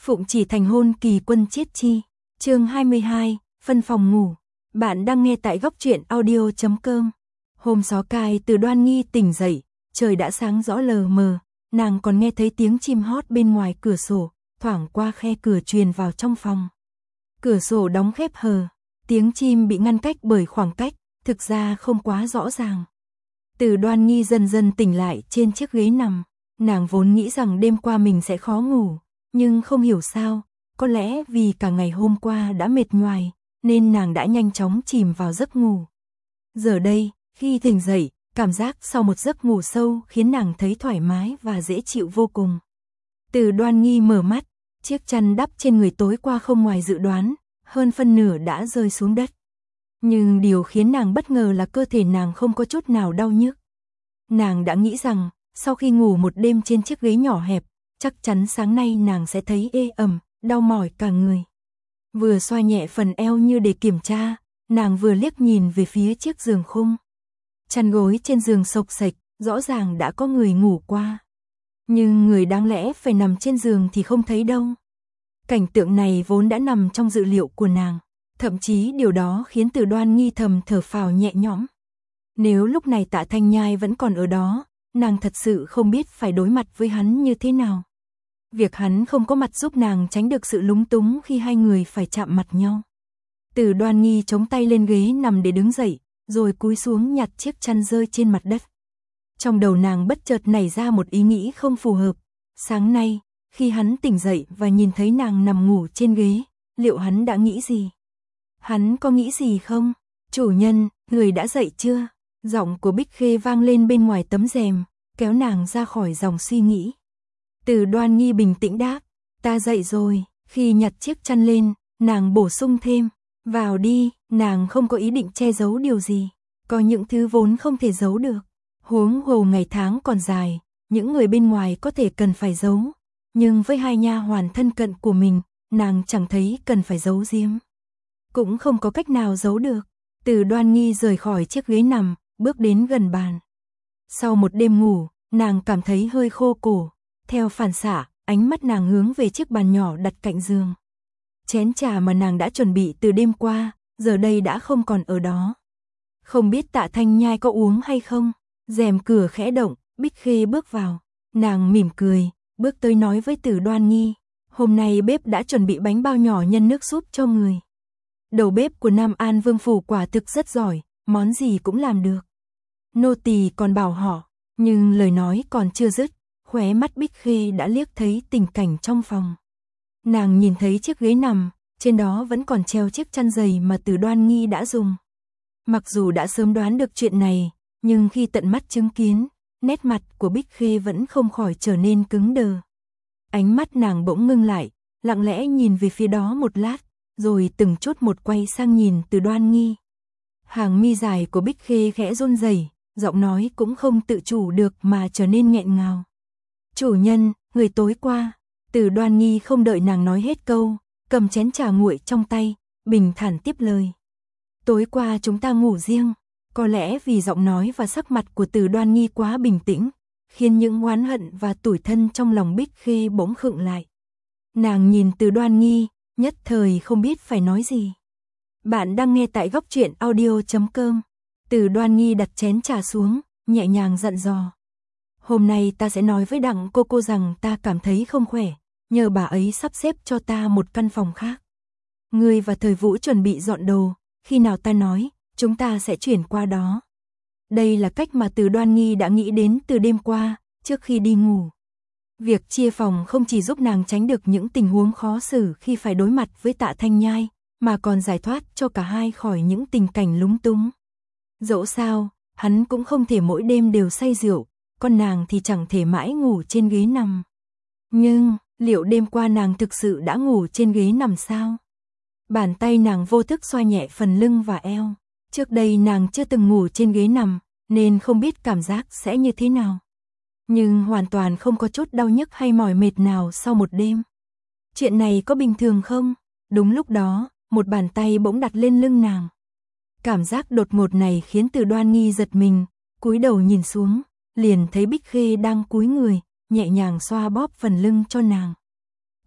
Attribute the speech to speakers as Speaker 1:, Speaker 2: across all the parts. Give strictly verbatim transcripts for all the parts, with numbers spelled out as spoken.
Speaker 1: Phụng chỉ thành hôn kỳ quân chiết chi. Chương hai mươi hai, phân phòng ngủ. Bạn đang nghe tại góc truyện audio chấm com. Hôm gió cai Từ Đoan Nghi tỉnh dậy, trời đã sáng rõ lờ mờ, nàng còn nghe thấy tiếng chim hót bên ngoài cửa sổ, thoảng qua khe cửa truyền vào trong phòng. Cửa sổ đóng khép hờ, tiếng chim bị ngăn cách bởi khoảng cách, thực ra không quá rõ ràng. Từ Đoan Nghi dần dần tỉnh lại trên chiếc ghế nằm, nàng vốn nghĩ rằng đêm qua mình sẽ khó ngủ, nhưng không hiểu sao, có lẽ vì cả ngày hôm qua đã mệt nhoài, nên nàng đã nhanh chóng chìm vào giấc ngủ. Giờ đây, khi tỉnh dậy, cảm giác sau một giấc ngủ sâu khiến nàng thấy thoải mái và dễ chịu vô cùng. Từ Đoan Nghi mở mắt, chiếc chăn đắp trên người tối qua không ngoài dự đoán, hơn phân nửa đã rơi xuống đất. Nhưng điều khiến nàng bất ngờ là cơ thể nàng không có chút nào đau nhức. Nàng đã nghĩ rằng, sau khi ngủ một đêm trên chiếc ghế nhỏ hẹp, chắc chắn sáng nay nàng sẽ thấy ê ẩm, đau mỏi cả người. Vừa xoa nhẹ phần eo như để kiểm tra, nàng vừa liếc nhìn về phía chiếc giường khung. Chăn gối trên giường xộc xệch, rõ ràng đã có người ngủ qua. Nhưng người đáng lẽ phải nằm trên giường thì không thấy đâu. Cảnh tượng này vốn đã nằm trong dự liệu của nàng, thậm chí điều đó khiến Từ Đoan Nghi thầm thở phào nhẹ nhõm. Nếu lúc này Tạ Thanh Nhai vẫn còn ở đó, nàng thật sự không biết phải đối mặt với hắn như thế nào. Việc hắn không có mặt giúp nàng tránh được sự lúng túng khi hai người phải chạm mặt nhau. Từ Đoan Nghi chống tay lên ghế nằm để đứng dậy, rồi cúi xuống nhặt chiếc chăn rơi trên mặt đất. Trong đầu nàng bất chợt nảy ra một ý nghĩ không phù hợp. Sáng nay, khi hắn tỉnh dậy và nhìn thấy nàng nằm ngủ trên ghế, liệu hắn đã nghĩ gì? Hắn có nghĩ gì không? Chủ nhân, người đã dậy chưa? Giọng của Bích Khê vang lên bên ngoài tấm rèm, kéo nàng ra khỏi dòng suy nghĩ. Từ Đoan Nghi bình tĩnh đáp, ta dậy rồi. Khi nhặt chiếc chăn lên, nàng bổ sung thêm, vào đi. Nàng không có ý định che giấu điều gì, có những thứ vốn không thể giấu được. Huống hồ ngày tháng còn dài, những người bên ngoài có thể cần phải giấu, nhưng với hai nha hoàn thân cận của mình, nàng chẳng thấy cần phải giấu giếm. Cũng không có cách nào giấu được. Từ Đoan Nghi rời khỏi chiếc ghế nằm, bước đến gần bàn. Sau một đêm ngủ, nàng cảm thấy hơi khô cổ. Theo phản xạ, ánh mắt nàng hướng về chiếc bàn nhỏ đặt cạnh giường. Chén trà mà nàng đã chuẩn bị từ đêm qua, giờ đây đã không còn ở đó. Không biết Tạ Thanh Nhai có uống hay không? Rèm cửa khẽ động, Bích Khê bước vào. Nàng mỉm cười, bước tới nói với Từ Đoan Nghi, hôm nay bếp đã chuẩn bị bánh bao nhỏ nhân nước súp cho người. Đầu bếp của Nam An Vương phủ quả thực rất giỏi, món gì cũng làm được. Nô tỳ còn bảo họ, nhưng lời nói còn chưa dứt, khóe mắt Bích Khê đã liếc thấy tình cảnh trong phòng. Nàng nhìn thấy chiếc ghế nằm, trên đó vẫn còn treo chiếc chăn dày mà Từ Đoan Nghi đã dùng. Mặc dù đã sớm đoán được chuyện này, nhưng khi tận mắt chứng kiến, nét mặt của Bích Khê vẫn không khỏi trở nên cứng đờ. Ánh mắt nàng bỗng ngưng lại, lặng lẽ nhìn về phía đó một lát, rồi từng chút một quay sang nhìn Từ Đoan Nghi. Hàng mi dài của Bích Khê khẽ run rẩy, giọng nói cũng không tự chủ được mà trở nên nghẹn ngào. Chủ nhân, người tối qua. Từ Đoan Nghi không đợi nàng nói hết câu, cầm chén trà nguội trong tay, bình thản tiếp lời. Tối qua chúng ta ngủ riêng. Có lẽ vì giọng nói và sắc mặt của Từ Đoan Nghi quá bình tĩnh, khiến những oán hận và tủi thân trong lòng Bích Khê bỗng khựng lại. Nàng nhìn Từ Đoan Nghi, nhất thời không biết phải nói gì. Bạn đang nghe tại góc truyện audio chấm com. Từ Đoan Nghi đặt chén trà xuống, nhẹ nhàng dặn dò. Hôm nay ta sẽ nói với Đặng cô cô rằng ta cảm thấy không khỏe, nhờ bà ấy sắp xếp cho ta một căn phòng khác. Ngươi và Thời Vũ chuẩn bị dọn đồ, khi nào ta nói, chúng ta sẽ chuyển qua đó. Đây là cách mà Từ Đoan Nghi đã nghĩ đến từ đêm qua, trước khi đi ngủ. Việc chia phòng không chỉ giúp nàng tránh được những tình huống khó xử khi phải đối mặt với Tạ Thanh Nhai, mà còn giải thoát cho cả hai khỏi những tình cảnh lúng túng. Dẫu sao, hắn cũng không thể mỗi đêm đều say rượu, còn nàng thì chẳng thể mãi ngủ trên ghế nằm. Nhưng, liệu đêm qua nàng thực sự đã ngủ trên ghế nằm sao? Bàn tay nàng vô thức xoa nhẹ phần lưng và eo. Trước đây nàng chưa từng ngủ trên ghế nằm, nên không biết cảm giác sẽ như thế nào. Nhưng hoàn toàn không có chút đau nhức hay mỏi mệt nào sau một đêm. Chuyện này có bình thường không? Đúng lúc đó, một bàn tay bỗng đặt lên lưng nàng. Cảm giác đột ngột này khiến Từ Đoan Nghi giật mình, cúi đầu nhìn xuống, liền thấy Bích Khê đang cúi người, nhẹ nhàng xoa bóp phần lưng cho nàng.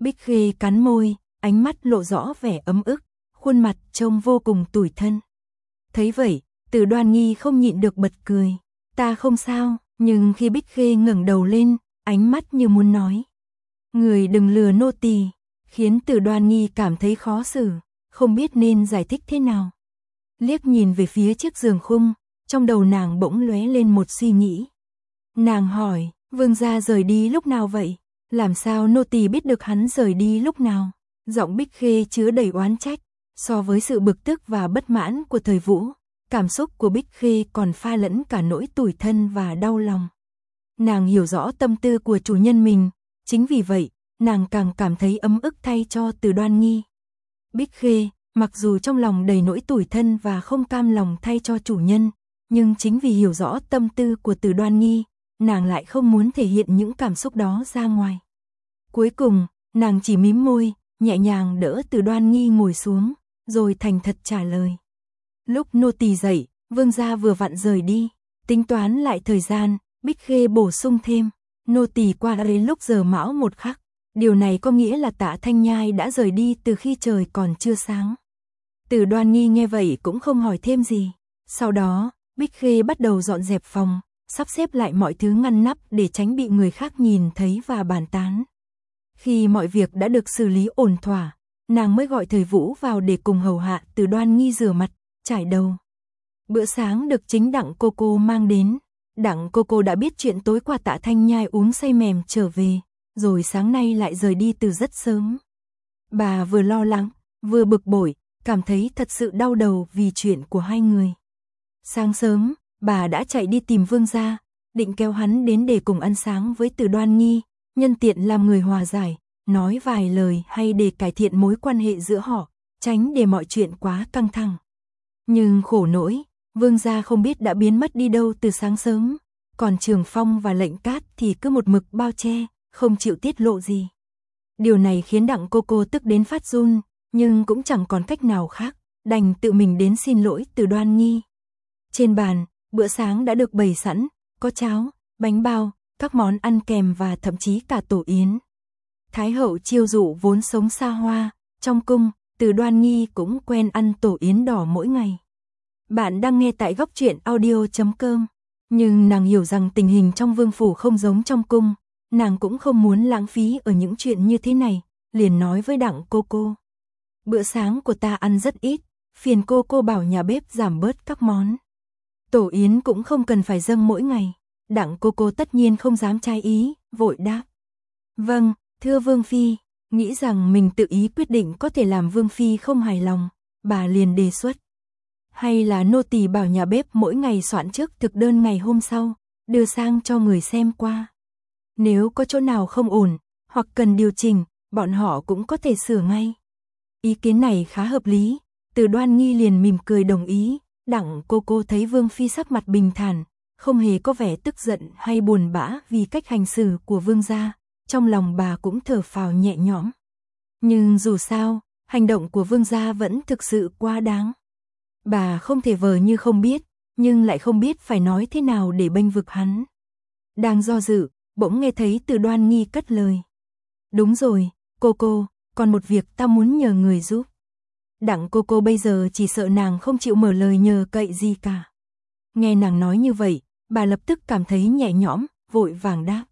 Speaker 1: Bích Khê cắn môi, ánh mắt lộ rõ vẻ ấm ức, khuôn mặt trông vô cùng tủi thân. Thấy vậy, Từ Đoan Nghi không nhịn được bật cười. Ta không sao, nhưng khi Bích Khê ngẩng đầu lên, ánh mắt như muốn nói. Người đừng lừa nô tỳ, khiến Từ Đoan Nghi cảm thấy khó xử, không biết nên giải thích thế nào. Liếc nhìn về phía chiếc giường khung, trong đầu nàng bỗng lóe lên một suy nghĩ. Nàng hỏi, vương gia rời đi lúc nào vậy? Làm sao nô tỳ biết được hắn rời đi lúc nào? Giọng Bích Khê chứa đầy oán trách, so với sự bực tức và bất mãn của Thời Vũ, cảm xúc của Bích Khê còn pha lẫn cả nỗi tủi thân và đau lòng. Nàng hiểu rõ tâm tư của chủ nhân mình, chính vì vậy, nàng càng cảm thấy ấm ức thay cho Từ Đoan Nghi. Bích Khê, mặc dù trong lòng đầy nỗi tủi thân và không cam lòng thay cho chủ nhân, nhưng chính vì hiểu rõ tâm tư của Từ Đoan Nghi, nàng lại không muốn thể hiện những cảm xúc đó ra ngoài. Cuối cùng, nàng chỉ mím môi, nhẹ nhàng đỡ Từ Đoan Nghi ngồi xuống, rồi thành thật trả lời. Lúc nô tỳ dậy, vương gia vừa vặn rời đi, tính toán lại thời gian, Bích Khê bổ sung thêm, nô tỳ qua đến lúc giờ mão một khắc, điều này có nghĩa là Tạ Thanh Nhai đã rời đi từ khi trời còn chưa sáng. Từ Đoan Nghi nghe vậy cũng không hỏi thêm gì. Sau đó, Bích Khê bắt đầu dọn dẹp phòng, sắp xếp lại mọi thứ ngăn nắp để tránh bị người khác nhìn thấy và bàn tán. Khi mọi việc đã được xử lý ổn thỏa, nàng mới gọi Thời Vũ vào để cùng hầu hạ Từ Đoan Nghi rửa mặt, chải đầu. Bữa sáng được chính Đặng cô cô mang đến. Đặng cô cô đã biết chuyện tối qua Tạ Thanh Nhai uống say mềm trở về, rồi sáng nay lại rời đi từ rất sớm. Bà vừa lo lắng, vừa bực bội, cảm thấy thật sự đau đầu vì chuyện của hai người. Sáng sớm, bà đã chạy đi tìm vương gia, định kéo hắn đến để cùng ăn sáng với Từ Đoan Nghi, nhân tiện làm người hòa giải, nói vài lời hay để cải thiện mối quan hệ giữa họ, tránh để mọi chuyện quá căng thẳng. Nhưng khổ nỗi, vương gia không biết đã biến mất đi đâu từ sáng sớm, còn Trường Phong và Lệnh Cát thì cứ một mực bao che, không chịu tiết lộ gì. Điều này khiến Đặng cô cô tức đến phát run, nhưng cũng chẳng còn cách nào khác, đành tự mình đến xin lỗi Từ Đoan Nghi. Trên bàn, bữa sáng đã được bày sẵn, có cháo, bánh bao, các món ăn kèm và thậm chí cả tổ yến. Thái hậu chiêu dụ vốn sống xa hoa, trong cung, Từ Đoan Nghi cũng quen ăn tổ yến đỏ mỗi ngày. Bạn đang nghe tại góc truyện audio chấm com, nhưng nàng hiểu rằng tình hình trong vương phủ không giống trong cung, nàng cũng không muốn lãng phí ở những chuyện như thế này, liền nói với Đặng cô cô. Bữa sáng của ta ăn rất ít, phiền cô cô bảo nhà bếp giảm bớt các món. Tổ yến cũng không cần phải dâng mỗi ngày. Đặng cô cô tất nhiên không dám trái ý, vội đáp. Vâng, thưa Vương Phi, nghĩ rằng mình tự ý quyết định có thể làm Vương Phi không hài lòng, bà liền đề xuất. Hay là nô tỳ bảo nhà bếp mỗi ngày soạn trước thực đơn ngày hôm sau, đưa sang cho người xem qua. Nếu có chỗ nào không ổn, hoặc cần điều chỉnh, bọn họ cũng có thể sửa ngay. Ý kiến này khá hợp lý, Từ Đoan Nghi liền mỉm cười đồng ý. Đặng cô cô thấy Vương Phi sắc mặt bình thản, không hề có vẻ tức giận hay buồn bã vì cách hành xử của vương gia, trong lòng bà cũng thở phào nhẹ nhõm. Nhưng dù sao, hành động của vương gia vẫn thực sự quá đáng. Bà không thể vờ như không biết, nhưng lại không biết phải nói thế nào để bênh vực hắn. Đang do dự, bỗng nghe thấy Từ Đoan Nghi cất lời. Đúng rồi, cô cô, còn một việc ta muốn nhờ người giúp. Đặng cô cô bây giờ chỉ sợ nàng không chịu mở lời nhờ cậy gì cả. Nghe nàng nói như vậy, bà lập tức cảm thấy nhẹ nhõm, vội vàng đáp.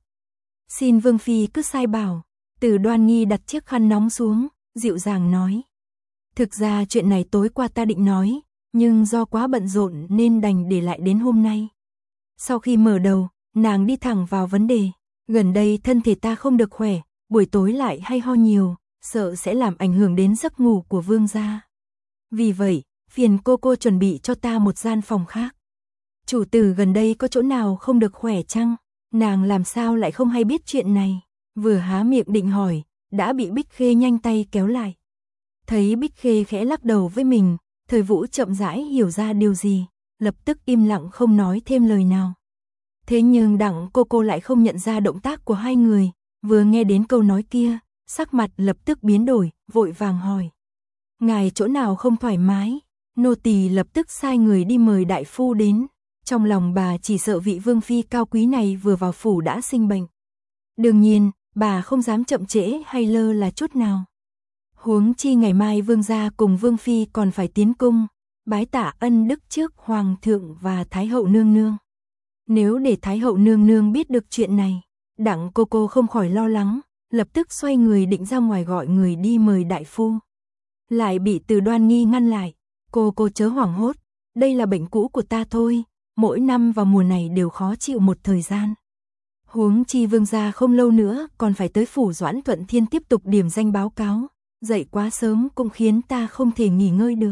Speaker 1: Xin Vương Phi cứ sai bảo. Từ Đoan Nghi đặt chiếc khăn nóng xuống, dịu dàng nói. Thực ra chuyện này tối qua ta định nói, nhưng do quá bận rộn nên đành để lại đến hôm nay. Sau khi mở đầu, nàng đi thẳng vào vấn đề. Gần đây thân thể ta không được khỏe, buổi tối lại hay ho nhiều, sợ sẽ làm ảnh hưởng đến giấc ngủ của vương gia. Vì vậy, phiền cô cô chuẩn bị cho ta một gian phòng khác. Chủ tử gần đây có chỗ nào không được khỏe chăng? Nàng làm sao lại không hay biết chuyện này? Vừa há miệng định hỏi, đã bị Bích Khê nhanh tay kéo lại. Thấy Bích Khê khẽ lắc đầu với mình, Thời Vũ chậm rãi hiểu ra điều gì, lập tức im lặng không nói thêm lời nào. Thế nhưng Đặng cô cô lại không nhận ra động tác của hai người, vừa nghe đến câu nói kia, sắc mặt lập tức biến đổi, vội vàng hỏi. Ngài chỗ nào không thoải mái? Nô tỳ lập tức sai người đi mời đại phu đến. Trong lòng bà chỉ sợ vị Vương Phi cao quý này vừa vào phủ đã sinh bệnh. Đương nhiên, bà không dám chậm trễ hay lơ là chút nào. Huống chi ngày mai vương gia cùng vương phi còn phải tiến cung, bái tạ ân đức trước hoàng thượng và thái hậu nương nương. Nếu để thái hậu nương nương biết được chuyện này, Đặng cô cô không khỏi lo lắng, lập tức xoay người định ra ngoài gọi người đi mời đại phu. Lại bị Từ Đoan Nghi ngăn lại, cô cô chớ hoảng hốt, đây là bệnh cũ của ta thôi, mỗi năm vào mùa này đều khó chịu một thời gian. Huống chi vương gia không lâu nữa còn phải tới phủ Doãn Thuận Thiên tiếp tục điểm danh báo cáo, dậy quá sớm cũng khiến ta không thể nghỉ ngơi được.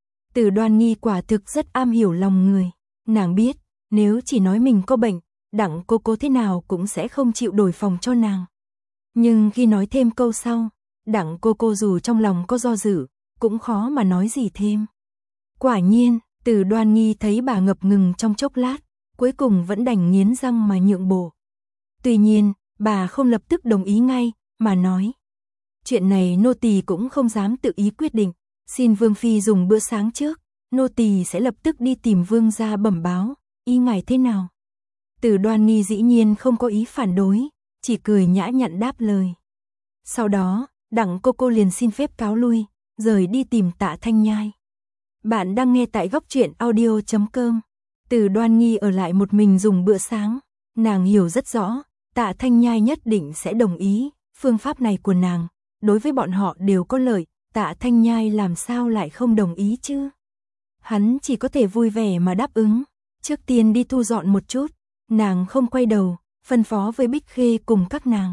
Speaker 1: Từ Đoan Nghi quả thực rất am hiểu lòng người, nàng biết, nếu chỉ nói mình có bệnh, Đặng cô cô thế nào cũng sẽ không chịu đổi phòng cho nàng. Nhưng khi nói thêm câu sau, Đặng cô cô dù trong lòng có do dự, cũng khó mà nói gì thêm. Quả nhiên, Từ Đoan Nghi thấy bà ngập ngừng trong chốc lát, cuối cùng vẫn đành nghiến răng mà nhượng bộ. Tuy nhiên, bà không lập tức đồng ý ngay, mà nói: chuyện này nô tỳ cũng không dám tự ý quyết định, xin vương phi dùng bữa sáng trước, nô tỳ sẽ lập tức đi tìm vương gia bẩm báo, ý ngài thế nào? Từ Đoan Nghi dĩ nhiên không có ý phản đối, chỉ cười nhã nhặn đáp lời. Sau đó, Đặng cô cô liền xin phép cáo lui, rời đi tìm Tạ Thanh Nhai. Bạn đang nghe tại góc truyện audio chấm com. Từ Đoan Nghi ở lại một mình dùng bữa sáng, nàng hiểu rất rõ, Tạ Thanh Nhai nhất định sẽ đồng ý, phương pháp này của nàng, đối với bọn họ đều có lợi, Tạ Thanh Nhai làm sao lại không đồng ý chứ? Hắn chỉ có thể vui vẻ mà đáp ứng, trước tiên đi thu dọn một chút, nàng không quay đầu, phân phó với Bích Khê cùng các nàng.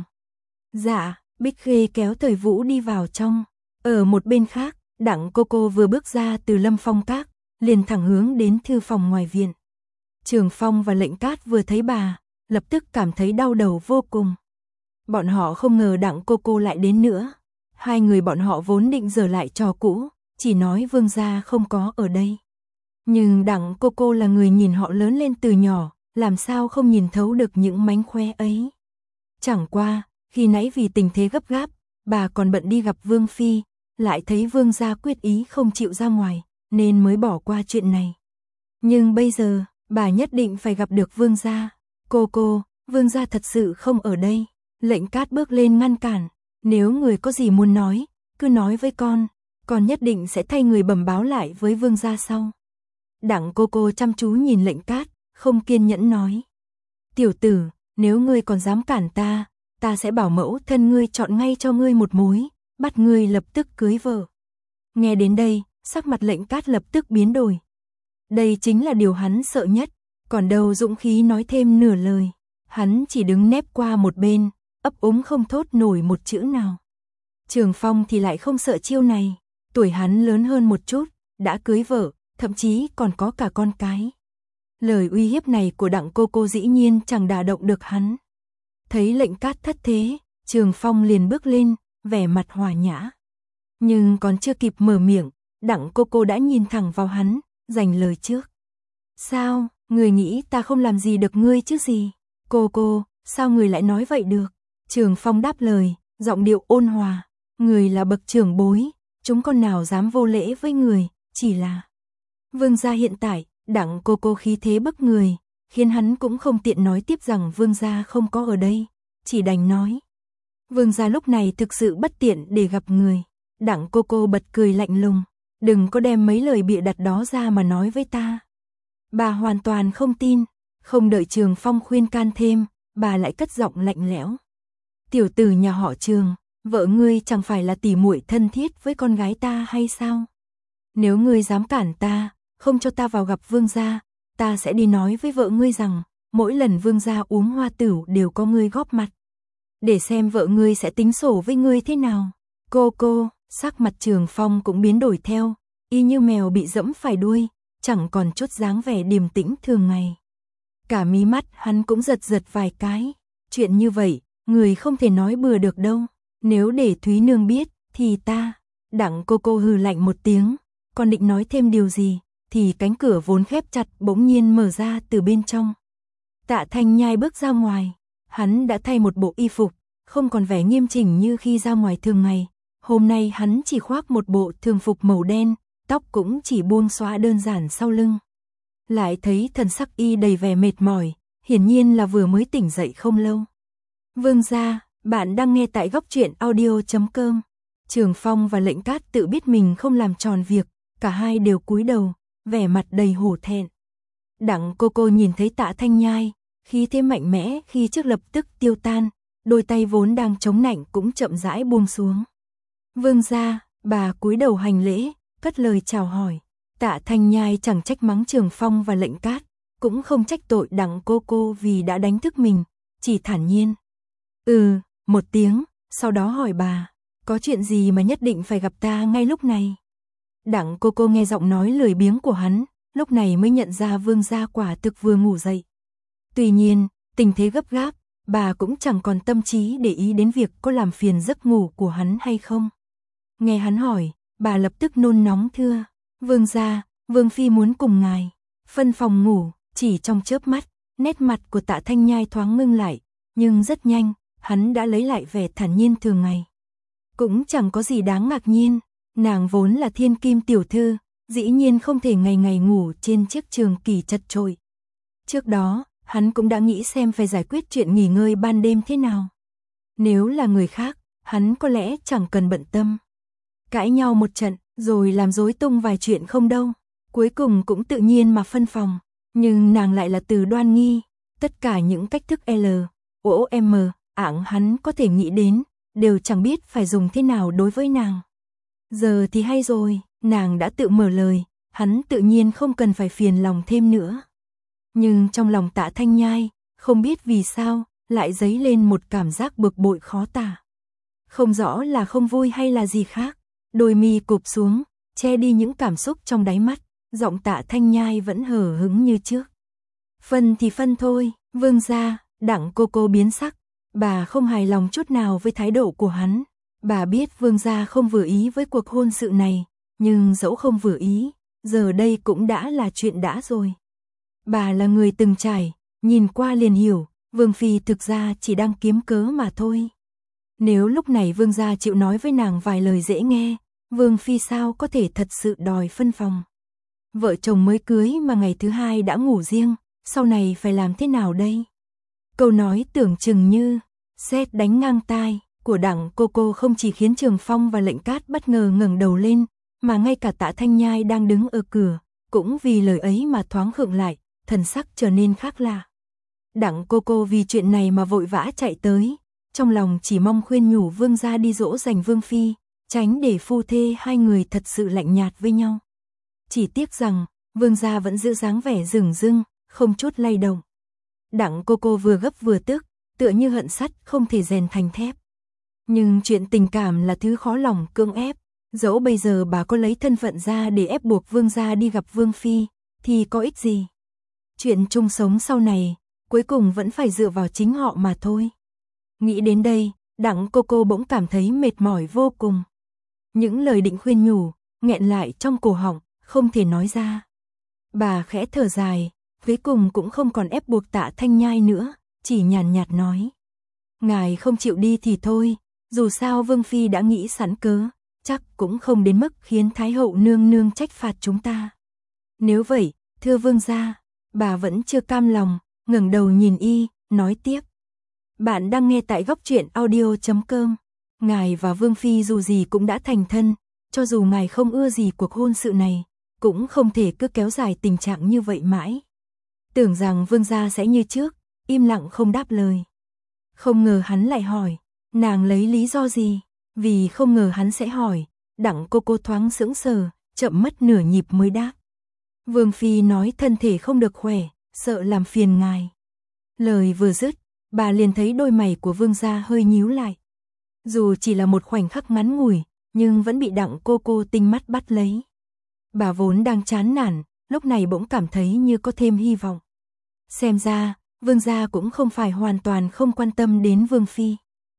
Speaker 1: Dạ, Bích Khê kéo Thời Vũ đi vào trong, ở một bên khác, Đặng cô cô vừa bước ra từ Lâm Phong Các, liền thẳng hướng đến thư phòng ngoài viện. Trường Phong và Lệnh Cát vừa thấy bà, lập tức cảm thấy đau đầu vô cùng. Bọn họ không ngờ Đặng cô cô lại đến nữa. Hai người bọn họ vốn định giở lại trò cũ, chỉ nói vương gia không có ở đây. Nhưng Đặng cô cô là người nhìn họ lớn lên từ nhỏ, làm sao không nhìn thấu được những mánh khóe ấy. Chẳng qua, khi nãy vì tình thế gấp gáp, bà còn bận đi gặp vương phi, lại thấy vương gia quyết ý không chịu ra ngoài, nên mới bỏ qua chuyện này. Nhưng bây giờ, bà nhất định phải gặp được vương gia. Cô cô, vương gia thật sự không ở đây. Lệnh Cát bước lên ngăn cản, nếu người có gì muốn nói, cứ nói với con, con nhất định sẽ thay người bẩm báo lại với vương gia sau. Đặng cô cô chăm chú nhìn Lệnh Cát, không kiên nhẫn nói. Tiểu tử, nếu ngươi còn dám cản ta, ta sẽ bảo mẫu thân ngươi chọn ngay cho ngươi một mối, bắt ngươi lập tức cưới vợ. Nghe đến đây, sắc mặt Lệnh Cát lập tức biến đổi. Đây chính là điều hắn sợ nhất, còn đâu dũng khí nói thêm nửa lời. Hắn chỉ đứng nép qua một bên, ấp úng không thốt nổi một chữ nào. Trường Phong thì lại không sợ chiêu này, tuổi hắn lớn hơn một chút, đã cưới vợ, thậm chí còn có cả con cái. Lời uy hiếp này của Đặng cô cô dĩ nhiên chẳng đả động được hắn. Thấy Lệnh Cát thất thế, Trường Phong liền bước lên, vẻ mặt hòa nhã. Nhưng còn chưa kịp mở miệng, Đặng cô cô đã nhìn thẳng vào hắn, giành lời trước. Sao, người nghĩ ta không làm gì được ngươi chứ gì? Cô cô, sao người lại nói vậy được? Trường Phong đáp lời, giọng điệu ôn hòa. Người là bậc trưởng bối, chúng con nào dám vô lễ với người, chỉ là... Vương gia hiện tại, Đặng cô cô khí thế bức người, khiến hắn cũng không tiện nói tiếp rằng vương gia không có ở đây, chỉ đành nói. Vương gia lúc này thực sự bất tiện để gặp người. Đặng cô cô bật cười lạnh lùng, đừng có đem mấy lời bịa đặt đó ra mà nói với ta. Bà hoàn toàn không tin, không đợi Trường Phong khuyên can thêm, bà lại cất giọng lạnh lẽo. Tiểu tử nhà họ Trường, vợ ngươi chẳng phải là tỉ muội thân thiết với con gái ta hay sao? Nếu ngươi dám cản ta, không cho ta vào gặp vương gia, ta sẽ đi nói với vợ ngươi rằng, mỗi lần vương gia uống hoa tửu đều có ngươi góp mặt. Để xem vợ ngươi sẽ tính sổ với ngươi thế nào. Cô cô, sắc mặt Trường Phong cũng biến đổi theo, y như mèo bị dẫm phải đuôi, chẳng còn chút dáng vẻ điềm tĩnh thường ngày. Cả mí mắt hắn cũng giật giật vài cái, chuyện như vậy, người không thể nói bừa được đâu, nếu để Thúy Nương biết, thì ta... Đặng cô cô hừ lạnh một tiếng, còn định nói thêm điều gì, thì cánh cửa vốn khép chặt bỗng nhiên mở ra từ bên trong. Tạ Thanh Nhai bước ra ngoài, hắn đã thay một bộ y phục, không còn vẻ nghiêm chỉnh như khi ra ngoài thường ngày. Hôm nay hắn chỉ khoác một bộ thường phục màu đen, tóc cũng chỉ buông xõa đơn giản sau lưng. Lại thấy thần sắc y đầy vẻ mệt mỏi, hiển nhiên là vừa mới tỉnh dậy không lâu. Vương gia, Bạn đang nghe tại góc truyện audio chấm com. Trường Phong và Lệnh Cát tự biết mình không làm tròn việc, cả hai đều cúi đầu, vẻ mặt đầy hổ thẹn. Đặng cô cô nhìn thấy Tạ Thanh Nhai, khí thế mạnh mẽ khi trước lập tức tiêu tan, đôi tay vốn đang chống nạnh cũng chậm rãi buông xuống. Vương gia, bà cúi đầu hành lễ, cất lời chào hỏi. Tạ Thanh Nhai chẳng trách mắng Trường Phong và Lệnh Cát, cũng không trách tội Đặng cô cô vì đã đánh thức mình, chỉ thản nhiên. Ừ, một tiếng, sau đó hỏi bà, có chuyện gì mà nhất định phải gặp ta ngay lúc này? Đặng cô cô nghe giọng nói lười biếng của hắn, lúc này mới nhận ra Vương gia quả thực vừa ngủ dậy. Tuy nhiên, tình thế gấp gáp, bà cũng chẳng còn tâm trí để ý đến việc có làm phiền giấc ngủ của hắn hay không. Nghe hắn hỏi, bà lập tức nôn nóng thưa, Vương gia, Vương phi muốn cùng ngài. Phân phòng ngủ, chỉ trong chớp mắt, nét mặt của Tạ Thanh Nhai thoáng ngưng lại, nhưng rất nhanh, hắn đã lấy lại vẻ thản nhiên thường ngày. Cũng chẳng có gì đáng ngạc nhiên, nàng vốn là thiên kim tiểu thư, dĩ nhiên không thể ngày ngày ngủ trên chiếc trường kỳ chật chội. Trước đó, hắn cũng đã nghĩ xem phải giải quyết chuyện nghỉ ngơi ban đêm thế nào. Nếu là người khác, hắn có lẽ chẳng cần bận tâm. Cãi nhau một trận, rồi làm rối tung vài chuyện không đâu. Cuối cùng cũng tự nhiên mà phân phòng. Nhưng nàng lại là Từ Đoan Nghi. Tất cả những cách thức L, O, M, ảng hắn có thể nghĩ đến, đều chẳng biết phải dùng thế nào đối với nàng. Giờ thì hay rồi, nàng đã tự mở lời, hắn tự nhiên không cần phải phiền lòng thêm nữa. Nhưng trong lòng Tạ Thanh Nhai, không biết vì sao, lại dấy lên một cảm giác bực bội khó tả. Không rõ là không vui hay là gì khác, đôi mi cụp xuống, che đi những cảm xúc trong đáy mắt, giọng Tạ Thanh Nhai vẫn hờ hững như trước. Phân thì phân thôi, Vương gia. Đặng cô cô biến sắc, bà không hài lòng chút nào với thái độ của hắn. Bà biết Vương gia không vừa ý với cuộc hôn sự này, nhưng dẫu không vừa ý, giờ đây cũng đã là chuyện đã rồi. Bà là người từng trải, nhìn qua liền hiểu, Vương phi thực ra chỉ đang kiếm cớ mà thôi. Nếu lúc này Vương gia chịu nói với nàng vài lời dễ nghe, Vương phi sao có thể thật sự đòi phân phòng. Vợ chồng mới cưới mà ngày thứ hai đã ngủ riêng, sau này phải làm thế nào đây? Câu nói tưởng chừng như sét đánh ngang tai của Đặng cô cô không chỉ khiến Trường Phong và Lệnh Cát bất ngờ ngẩng đầu lên, mà ngay cả Tạ Thanh Nhai đang đứng ở cửa, cũng vì lời ấy mà thoáng khựng lại, thần sắc trở nên khác lạ. Đặng cô cô vì chuyện này mà vội vã chạy tới, trong lòng chỉ mong khuyên nhủ Vương gia đi dỗ dành Vương phi, tránh để phu thê hai người thật sự lạnh nhạt với nhau. Chỉ tiếc rằng, Vương gia vẫn giữ dáng vẻ dửng dưng, không chút lay động. Đặng cô cô vừa gấp vừa tức, tựa như hận sắt không thể rèn thành thép. Nhưng chuyện tình cảm là thứ khó lòng cưỡng ép, dẫu bây giờ bà có lấy thân phận ra để ép buộc Vương gia đi gặp Vương phi, thì có ích gì? Chuyện chung sống sau này, cuối cùng vẫn phải dựa vào chính họ mà thôi. Nghĩ đến đây, Đặng cô cô bỗng cảm thấy mệt mỏi vô cùng. Những lời định khuyên nhủ, nghẹn lại trong cổ họng, không thể nói ra. Bà khẽ thở dài, cuối cùng cũng không còn ép buộc Tạ Thanh Nhai nữa, chỉ nhàn nhạt nói. Ngài không chịu đi thì thôi, dù sao Vương phi đã nghĩ sẵn cớ, chắc cũng không đến mức khiến Thái hậu nương nương trách phạt chúng ta. Nếu vậy, thưa Vương gia, bà vẫn chưa cam lòng, ngẩng đầu nhìn y, nói tiếp. Bạn đang nghe tại góc truyện audio chấm com. Ngài và Vương phi dù gì cũng đã thành thân, cho dù ngài không ưa gì cuộc hôn sự này, cũng không thể cứ kéo dài tình trạng như vậy mãi. Tưởng rằng Vương gia sẽ như trước, im lặng không đáp lời. Không ngờ hắn lại hỏi, nàng lấy lý do gì? Vì không ngờ hắn sẽ hỏi, Đặng cô cô thoáng sững sờ, chậm mất nửa nhịp mới đáp. Vương phi nói thân thể không được khỏe, sợ làm phiền ngài. Lời vừa dứt, bà liền thấy đôi mày của Vương gia hơi nhíu lại. Dù chỉ là một khoảnh khắc ngắn ngủi, nhưng vẫn bị Đặng cô cô tinh mắt bắt lấy. Bà vốn đang chán nản, lúc này bỗng cảm thấy như có thêm hy vọng. Xem ra, Vương gia cũng không phải hoàn toàn không quan tâm đến Vương phi.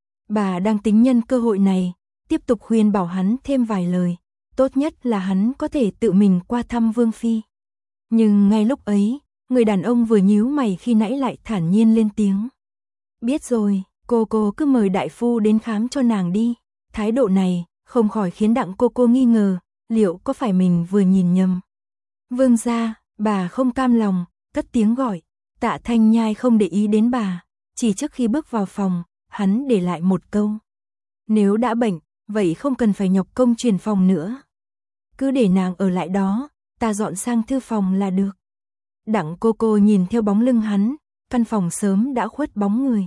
Speaker 1: Bà đang tính nhân cơ hội này, tiếp tục khuyên bảo hắn thêm vài lời, tốt nhất là hắn có thể tự mình qua thăm Vương phi. Nhưng ngay lúc ấy, người đàn ông vừa nhíu mày khi nãy lại thản nhiên lên tiếng. Biết rồi, cô cô cứ mời đại phu đến khám cho nàng đi. Thái độ này không khỏi khiến Đặng cô cô nghi ngờ, liệu có phải mình vừa nhìn nhầm. Vương gia, bà không cam lòng, cất tiếng gọi. Tạ Thanh Nhai không để ý đến bà, chỉ trước khi bước vào phòng, hắn để lại một câu. Nếu đã bệnh, vậy không cần phải nhọc công chuyển phòng nữa. Cứ để nàng ở lại đó, ta dọn sang thư phòng là được. Đặng cô cô nhìn theo bóng lưng hắn, căn phòng sớm đã khuất bóng người.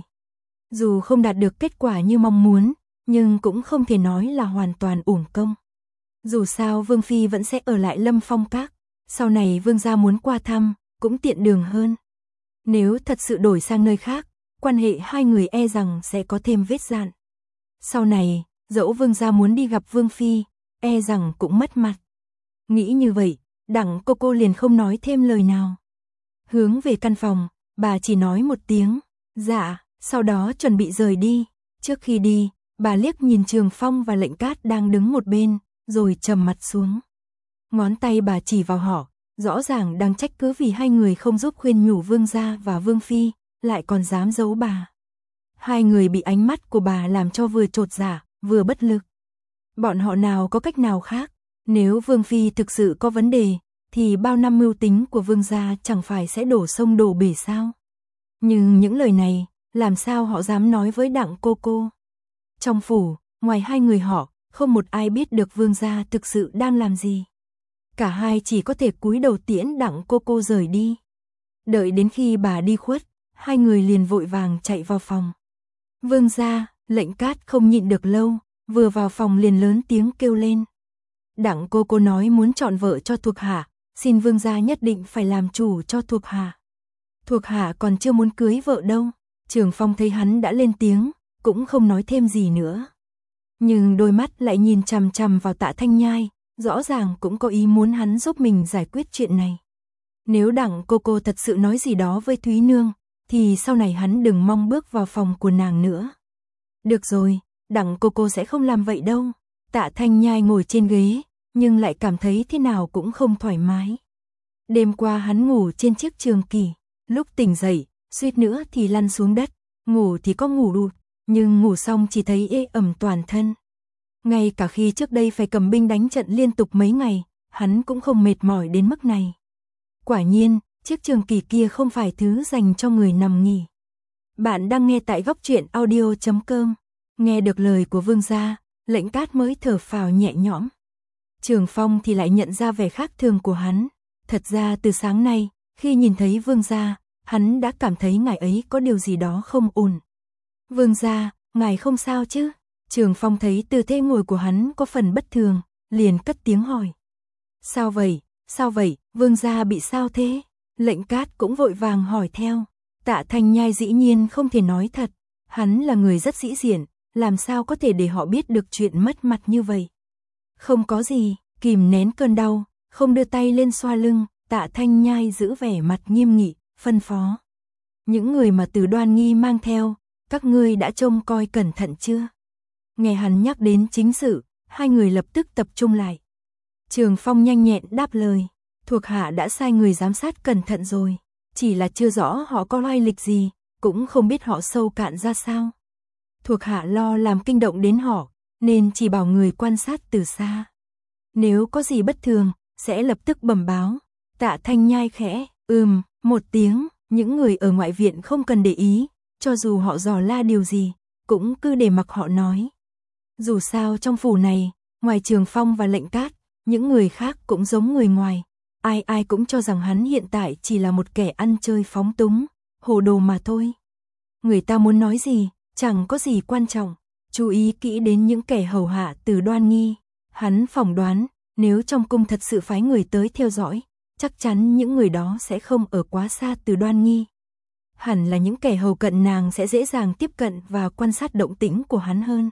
Speaker 1: Dù không đạt được kết quả như mong muốn, nhưng cũng không thể nói là hoàn toàn uổng công. Dù sao Vương Phi vẫn sẽ ở lại Lâm Phong Các, sau này Vương gia muốn qua thăm, cũng tiện đường hơn. Nếu thật sự đổi sang nơi khác, quan hệ hai người e rằng sẽ có thêm vết dạn. Sau này, dẫu Vương gia muốn đi gặp Vương Phi, e rằng cũng mất mặt. Nghĩ như vậy, Đặng cô cô liền không nói thêm lời nào. Hướng về căn phòng, bà chỉ nói một tiếng, dạ, sau đó chuẩn bị rời đi. Trước khi đi, bà liếc nhìn Trường Phong và Lệnh Cát đang đứng một bên, rồi trầm mặt xuống. Ngón tay bà chỉ vào họ, rõ ràng đang trách cứ vì hai người không giúp khuyên nhủ Vương gia và Vương Phi, lại còn dám giấu bà. Hai người bị ánh mắt của bà làm cho vừa chột dạ, vừa bất lực. Bọn họ nào có cách nào khác, nếu Vương Phi thực sự có vấn đề, thì bao năm mưu tính của Vương gia chẳng phải sẽ đổ sông đổ bể sao? Nhưng những lời này, làm sao họ dám nói với Đặng cô cô? Trong phủ, ngoài hai người họ, không một ai biết được Vương gia thực sự đang làm gì. Cả hai chỉ có thể cúi đầu tiễn Đặng cô cô rời đi. Đợi đến khi bà đi khuất, hai người liền vội vàng chạy vào phòng. Vương gia, Lệnh Cát không nhịn được lâu, vừa vào phòng liền lớn tiếng kêu lên. Đặng cô cô nói muốn chọn vợ cho thuộc hạ, xin Vương gia nhất định phải làm chủ cho thuộc hạ. Thuộc hạ còn chưa muốn cưới vợ đâu. Trường Phong thấy hắn đã lên tiếng, cũng không nói thêm gì nữa. Nhưng đôi mắt lại nhìn chằm chằm vào Tạ Thanh Nhai, rõ ràng cũng có ý muốn hắn giúp mình giải quyết chuyện này. Nếu Đặng cô cô thật sự nói gì đó với Thúy Nương, thì sau này hắn đừng mong bước vào phòng của nàng nữa. Được rồi, Đặng cô cô sẽ không làm vậy đâu. Tạ Thanh Nhai ngồi trên ghế, nhưng lại cảm thấy thế nào cũng không thoải mái. Đêm qua hắn ngủ trên chiếc trường kỷ, lúc tỉnh dậy, suýt nữa thì lăn xuống đất, ngủ thì có ngủ đụt, nhưng ngủ xong chỉ thấy ê ẩm toàn thân. Ngay cả khi trước đây phải cầm binh đánh trận liên tục mấy ngày, hắn cũng không mệt mỏi đến mức này. Quả nhiên, chiếc trường kỷ kia không phải thứ dành cho người nằm nghỉ. Bạn đang nghe tại góc truyện audio chấm com. Nghe được lời của Vương gia, Lệnh Cát mới thở phào nhẹ nhõm. Trường Phong thì lại nhận ra vẻ khác thường của hắn. Thật ra từ sáng nay, khi nhìn thấy Vương gia, hắn đã cảm thấy ngài ấy có điều gì đó không ổn. Vương gia, ngài không sao chứ? Trường Phong thấy tư thế ngồi của hắn có phần bất thường, liền cất tiếng hỏi. Sao vậy? Sao vậy? Vương gia bị sao thế? Lệnh Cát cũng vội vàng hỏi theo. Tạ Thanh Nhai dĩ nhiên không thể nói thật. Hắn là người rất sĩ diện, làm sao có thể để họ biết được chuyện mất mặt như vậy. Không có gì, kìm nén cơn đau, không đưa tay lên xoa lưng, Tạ Thanh Nhai giữ vẻ mặt nghiêm nghị, phân phó. Những người mà Từ Đoan Nghi mang theo, các ngươi đã trông coi cẩn thận chưa? Nghe hắn nhắc đến chính sự, hai người lập tức tập trung lại. Trường Phong nhanh nhẹn đáp lời, thuộc hạ đã sai người giám sát cẩn thận rồi, chỉ là chưa rõ họ có lai lịch gì, cũng không biết họ sâu cạn ra sao. Thuộc hạ lo làm kinh động đến họ, nên chỉ bảo người quan sát từ xa. Nếu có gì bất thường, sẽ lập tức bẩm báo. Tạ Thanh Nhai khẽ, ừm, một tiếng, những người ở ngoại viện không cần để ý, cho dù họ dò la điều gì, cũng cứ để mặc họ nói. Dù sao trong phủ này, ngoài Trường Phong và Lệnh Cát, những người khác cũng giống người ngoài, ai ai cũng cho rằng hắn hiện tại chỉ là một kẻ ăn chơi phóng túng, hồ đồ mà thôi. Người ta muốn nói gì, chẳng có gì quan trọng, chú ý kỹ đến những kẻ hầu hạ Từ Đoan Nghi. Hắn phỏng đoán, nếu trong cung thật sự phái người tới theo dõi, chắc chắn những người đó sẽ không ở quá xa Từ Đoan Nghi. Hẳn là những kẻ hầu cận nàng sẽ dễ dàng tiếp cận và quan sát động tĩnh của hắn hơn.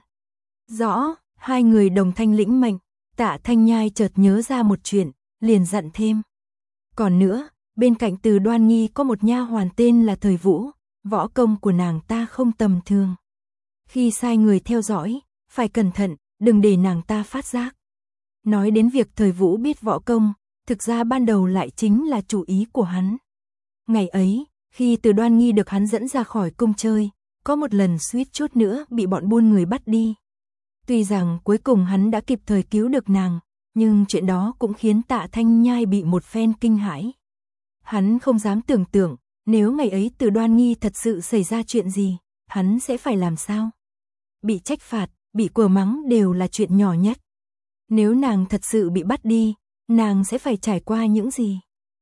Speaker 1: Rõ, hai người đồng thanh lĩnh mệnh. Tạ Thanh Nhai chợt nhớ ra một chuyện, liền dặn thêm. Còn nữa, bên cạnh Từ Đoan Nghi có một nha hoàn tên là Thời Vũ, võ công của nàng ta không tầm thường. Khi sai người theo dõi, phải cẩn thận, đừng để nàng ta phát giác. Nói đến việc Thời Vũ biết võ công, thực ra ban đầu lại chính là chủ ý của hắn. Ngày ấy, khi Từ Đoan Nghi được hắn dẫn ra khỏi cung chơi, có một lần suýt chút nữa bị bọn buôn người bắt đi. Tuy rằng cuối cùng hắn đã kịp thời cứu được nàng, nhưng chuyện đó cũng khiến Tạ Thanh Nhai bị một phen kinh hãi. Hắn không dám tưởng tượng, nếu ngày ấy Từ Đoan Nghi thật sự xảy ra chuyện gì, hắn sẽ phải làm sao? Bị trách phạt, bị quở mắng đều là chuyện nhỏ nhất. Nếu nàng thật sự bị bắt đi, nàng sẽ phải trải qua những gì?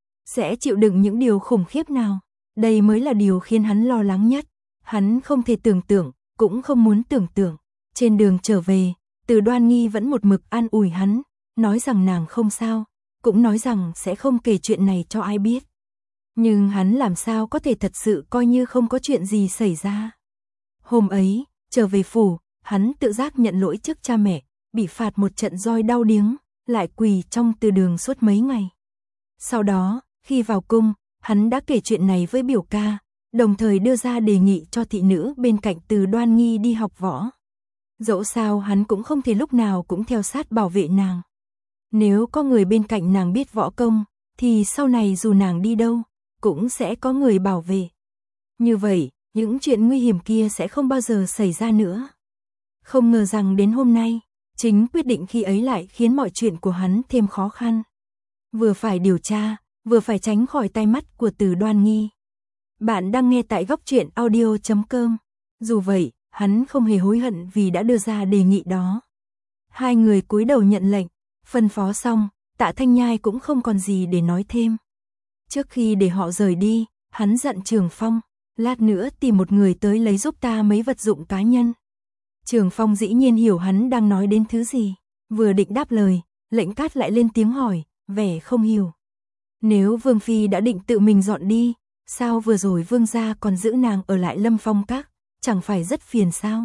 Speaker 1: Sẽ chịu đựng những điều khủng khiếp nào? Đây mới là điều khiến hắn lo lắng nhất. Hắn không thể tưởng tượng, cũng không muốn tưởng tượng. Trên đường trở về, Từ Đoan Nghi vẫn một mực an ủi hắn, nói rằng nàng không sao, cũng nói rằng sẽ không kể chuyện này cho ai biết. Nhưng hắn làm sao có thể thật sự coi như không có chuyện gì xảy ra. Hôm ấy, trở về phủ, hắn tự giác nhận lỗi trước cha mẹ, bị phạt một trận roi đau điếng, lại quỳ trong từ đường suốt mấy ngày. Sau đó, khi vào cung, hắn đã kể chuyện này với biểu ca, đồng thời đưa ra đề nghị cho thị nữ bên cạnh Từ Đoan Nghi đi học võ. Dẫu sao hắn cũng không thể lúc nào cũng theo sát bảo vệ nàng. Nếu có người bên cạnh nàng biết võ công, thì sau này dù nàng đi đâu, cũng sẽ có người bảo vệ. Như vậy, những chuyện nguy hiểm kia sẽ không bao giờ xảy ra nữa. Không ngờ rằng đến hôm nay, chính quyết định khi ấy lại khiến mọi chuyện của hắn thêm khó khăn. Vừa phải điều tra, vừa phải tránh khỏi tay mắt của Từ Đoan Nghi. Bạn đang nghe tại góc truyện audio chấm com. Dù vậy, hắn không hề hối hận vì đã đưa ra đề nghị đó. Hai người cúi đầu nhận lệnh, phân phó xong, Tạ Thanh Nhai cũng không còn gì để nói thêm. Trước khi để họ rời đi, hắn dặn Trường Phong, lát nữa tìm một người tới lấy giúp ta mấy vật dụng cá nhân. Trường Phong dĩ nhiên hiểu hắn đang nói đến thứ gì, vừa định đáp lời, Lệnh Cát lại lên tiếng hỏi, vẻ không hiểu. Nếu Vương Phi đã định tự mình dọn đi, sao vừa rồi Vương gia còn giữ nàng ở lại Lâm Phong Các, chẳng phải rất phiền sao?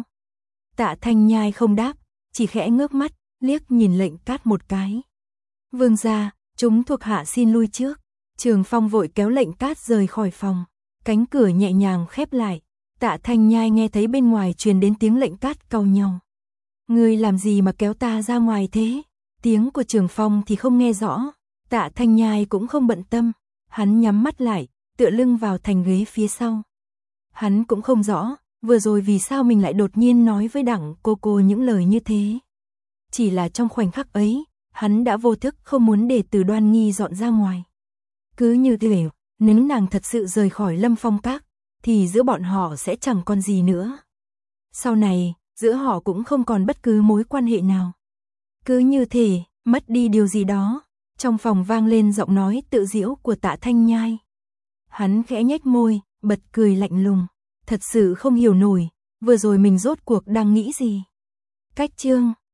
Speaker 1: Tạ Thanh Nhai không đáp, chỉ khẽ ngước mắt, liếc nhìn Lệnh Cát một cái. Vương gia, chúng thuộc hạ xin lui trước. Trường Phong vội kéo Lệnh Cát rời khỏi phòng, cánh cửa nhẹ nhàng khép lại. Tạ Thanh Nhai nghe thấy bên ngoài truyền đến tiếng Lệnh Cát cau nhau. Ngươi làm gì mà kéo ta ra ngoài thế? Tiếng của Trường Phong thì không nghe rõ. Tạ Thanh Nhai cũng không bận tâm, hắn nhắm mắt lại, tựa lưng vào thành ghế phía sau. Hắn cũng không rõ, vừa rồi vì sao mình lại đột nhiên nói với Đặng cô cô những lời như thế. Chỉ là trong khoảnh khắc ấy, hắn đã vô thức không muốn để Từ Đoan Nghi dọn ra ngoài. Cứ như thế, nếu nàng thật sự rời khỏi Lâm Phong Các, thì giữa bọn họ sẽ chẳng còn gì nữa. Sau này, giữa họ cũng không còn bất cứ mối quan hệ nào. Cứ như thế, mất đi điều gì đó. Trong phòng vang lên giọng nói tự giễu của Tạ Thanh Nhai. Hắn khẽ nhếch môi, bật cười lạnh lùng. Thật sự không hiểu nổi, vừa rồi mình rốt cuộc đang nghĩ gì. Cách chương